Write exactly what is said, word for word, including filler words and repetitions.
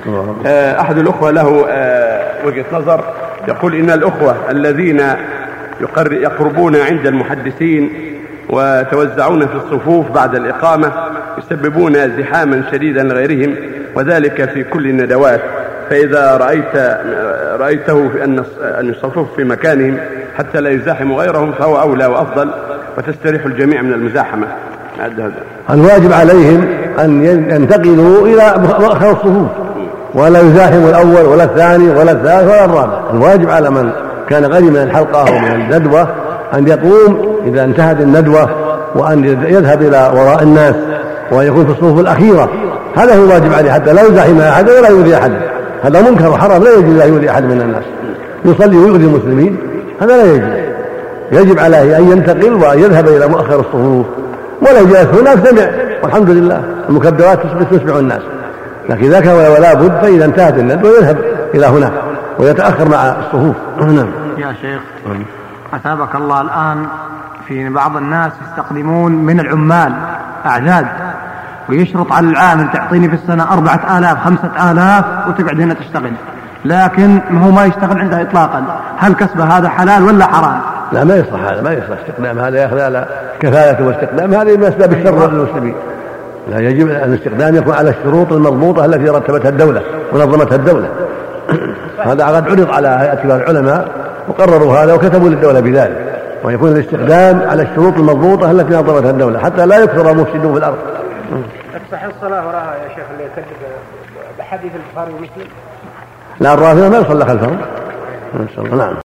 أحد الأخوة له وجهة نظر، يقول إن الأخوة الذين يقربون عند المحدثين وتوزعون في الصفوف بعد الإقامة يسببون ازدحاما شديدا لغيرهم، وذلك في كل الندوات، فإذا رأيت رأيته في أن يصفوف في مكانهم حتى لا يزاحموا غيرهم فهو أولى وأفضل وتستريح الجميع من المزاحمة. الواجب عليهم أن ينتقلوا إلى مؤخر الصفوف ولا يزاحموا الأول ولا الثاني ولا الثالث ولا الرابع. الواجب على من كان غني من الحلقة أو من الندوة أن يقوم إذا انتهت الندوة وأن يذهب إلى وراء الناس وأن يكون في الصفوف الأخيرة. هذا هو الواجب عليه حتى لا يزاحم أحد ولا يؤذي أحد. هذا منكر وحرام، لا يجوز أن يؤذي أحد من الناس، يصلي ويؤذي المسلمين، هذا لا يجوز. يجب عليه أن ينتقل وأن يذهب إلى مؤخر الصفوف، ولا جالس هناك سمع والحمد لله المكبرات تسمع الناس، لكن إذا كان ولا بد فإذا انتهت الندوة يذهب إلى هناك ويتأخر مع الصفوف. يا شيخ أثابك الله، الآن في بعض الناس يستخدمون من العمال أعداد ويشرط على العامل تعطيني في السنة أربعة آلاف خمسة آلاف وتقعد هنا تشتغل، لكن هو ما يشتغل عندها إطلاقا. هل كسبه هذا حلال ولا حرام؟ لا ما يصلح هذا، ما يصلح استخدام هذا، يأخذ على كفاية واستخدام هذه من أسباب الشر للمسلمين. لا، يجب أن الاستخدام يكون على الشروط المضبوطة التي رتبتها الدولة ونظمتها الدولة. هذا قد عرض على هيئة كبار العلماء وقرروا هذا وكتبوا للدولة بذلك، ويكون الاستخدام على الشروط المضبوطة التي نظمتها الدولة حتى لا يكثر المفسدون في الأرض. تصح الصلاة وراءها يا شيخ اللي يكذب بحديث البخاري ومسلم؟ لا، الرافضة ما يصلى خلفهم. نعم.